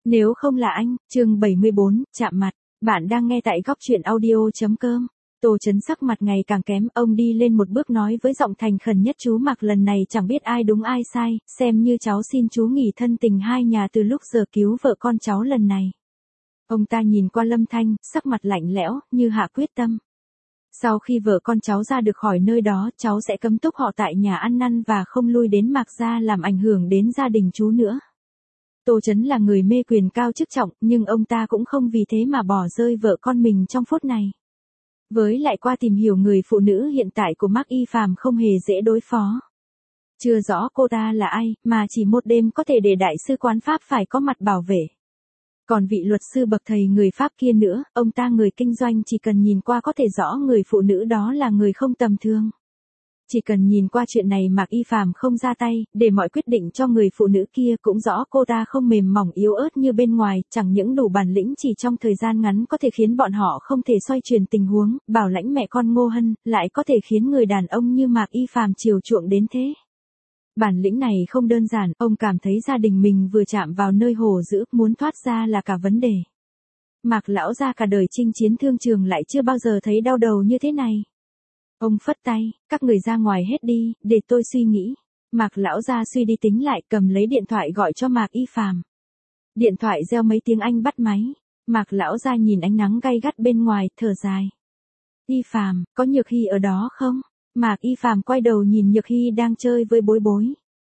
Nếu không là anh, chương 74, chạm mặt. Bạn đang nghe tại góc chuyện audio.com. Tô Chấn sắc mặt ngày càng kém, ông đi lên một bước nói với giọng thành khẩn nhất: chú Mạc, lần này chẳng biết ai đúng ai sai, xem như cháu xin chú nghỉ thân tình hai nhà từ lúc giờ cứu vợ con cháu lần này. Ông ta nhìn qua Lâm Thanh, sắc mặt lạnh lẽo, như hạ quyết tâm. Sau khi vợ con cháu ra được khỏi nơi đó, cháu sẽ cấm túc họ tại nhà ăn năn và không lui đến Mạc gia làm ảnh hưởng đến gia đình chú nữa. Tô Chấn là người mê quyền cao chức trọng, nhưng ông ta cũng không vì thế mà bỏ rơi vợ con mình trong phút này. Với lại qua tìm hiểu người phụ nữ hiện tại của Mạc Y Phàm không hề dễ đối phó. Chưa rõ cô ta là ai, mà chỉ một đêm có thể để đại sứ quán Pháp phải có mặt bảo vệ. Còn vị luật sư bậc thầy người Pháp kia nữa, ông ta người kinh doanh chỉ cần nhìn qua có thể rõ người phụ nữ đó là người không tầm thường. Chỉ cần nhìn qua chuyện này Mạc Y Phàm không ra tay, để mọi quyết định cho người phụ nữ kia, cũng rõ cô ta không mềm mỏng yếu ớt như bên ngoài, chẳng những đủ bản lĩnh chỉ trong thời gian ngắn có thể khiến bọn họ không thể xoay chuyển tình huống, bảo lãnh mẹ con Ngô Hân, lại có thể khiến người đàn ông như Mạc Y Phàm chiều chuộng đến thế. Bản lĩnh này không đơn giản, ông cảm thấy gia đình mình vừa chạm vào nơi hổ dữ, muốn thoát ra là cả vấn đề. Mạc lão gia cả đời chinh chiến thương trường lại chưa bao giờ thấy đau đầu như thế này. Ông phất tay, các người ra ngoài hết đi, để tôi suy nghĩ. Mạc lão gia suy đi tính lại, cầm lấy điện thoại gọi cho Mạc Y Phàm. Điện thoại reo mấy tiếng, anh bắt máy. Mạc lão gia nhìn ánh nắng gay gắt bên ngoài, thở dài. Y Phàm, có Nhược Hy ở đó không? Mạc Y Phàm quay đầu nhìn Nhược Hy đang chơi với Bối Bối.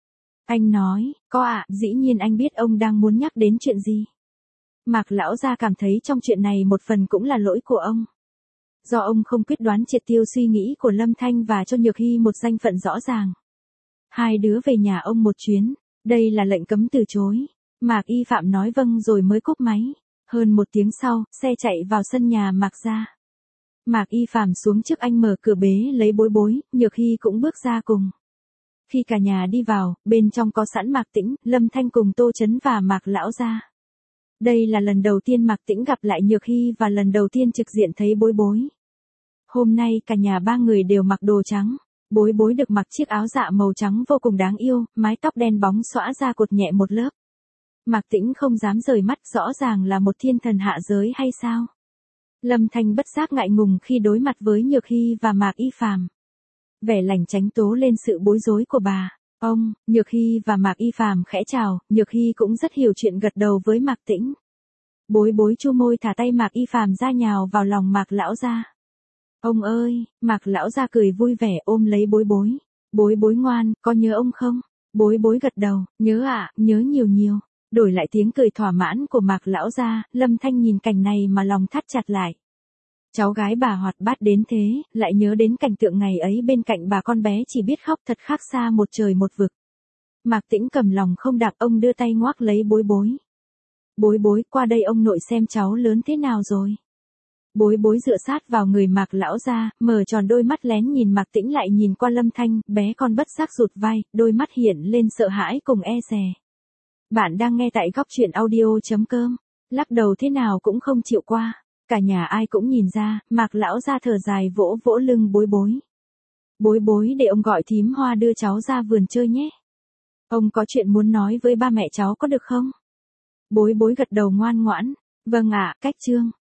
Anh nói, có ạ, dĩ nhiên anh biết ông đang muốn nhắc đến chuyện gì. Mạc lão gia cảm thấy trong chuyện này một phần cũng là lỗi của ông. Do ông không quyết đoán triệt tiêu suy nghĩ của Lâm Thanh và cho Nhược Hy một danh phận rõ ràng. Hai đứa về nhà ông một chuyến, đây là lệnh cấm từ chối. Mạc Y Phạm nói vâng rồi mới cúp máy. Hơn một tiếng sau, xe chạy vào sân nhà Mạc gia. Mạc Y Phạm xuống trước anh mở cửa bế lấy Bối Bối, Nhược Hy cũng bước ra cùng. Khi cả nhà đi vào, bên trong có sẵn Mạc Tĩnh, Lâm Thanh cùng Tô Chấn và Mạc lão gia. Đây là lần đầu tiên Mạc Tĩnh gặp lại Nhược Hy và lần đầu tiên trực diện thấy Bối Bối. Hôm nay cả nhà ba người đều mặc đồ trắng. Bối Bối được mặc chiếc áo dạ màu trắng vô cùng đáng yêu, mái tóc đen bóng xõa ra cột nhẹ một lớp. Mạc Tĩnh không dám rời mắt, rõ ràng là một thiên thần hạ giới hay sao? Lâm Thanh bất giác ngại ngùng khi đối mặt với Nhược Hy và Mạc Y Phàm. Vẻ lành tránh tố lên sự bối rối của bà. Ông, Nhược Hy và Mạc Y Phàm khẽ chào, Nhược Hy cũng rất hiểu chuyện gật đầu với Mạc Tĩnh. Bối Bối chu môi thả tay Mạc Y Phàm ra nhào vào lòng Mạc lão gia. Ông ơi, Mạc lão gia cười vui vẻ ôm lấy Bối Bối. Bối Bối ngoan, có nhớ ông không? Bối Bối gật đầu, nhớ ạ, nhớ nhiều nhiều. Đổi lại tiếng cười thỏa mãn của Mạc lão gia, Lâm Thanh nhìn cảnh này mà lòng thắt chặt lại. Cháu gái bà hoạt bát đến thế, lại nhớ đến cảnh tượng ngày ấy bên cạnh bà con bé chỉ biết khóc, thật khác xa một trời một vực. Mạc Tĩnh cầm lòng không đạp, ông đưa tay ngoác lấy Bối Bối. Bối Bối, qua đây ông nội xem cháu lớn thế nào rồi. Bối Bối dựa sát vào người Mạc lão gia, mở tròn đôi mắt lén nhìn Mạc Tĩnh lại nhìn qua Lâm Thanh, bé con bất giác rụt vai, đôi mắt hiện lên sợ hãi cùng e dè. Bạn đang nghe tại góc chuyện audio.com, lắc đầu thế nào cũng không chịu qua. Cả nhà ai cũng nhìn ra, Mạc lão gia thở dài vỗ vỗ lưng Bối Bối. Bối Bối, để ông gọi thím Hoa đưa cháu ra vườn chơi nhé. Ông có chuyện muốn nói với ba mẹ cháu có được không? Bối Bối gật đầu ngoan ngoãn. Vâng ạ, cách chương.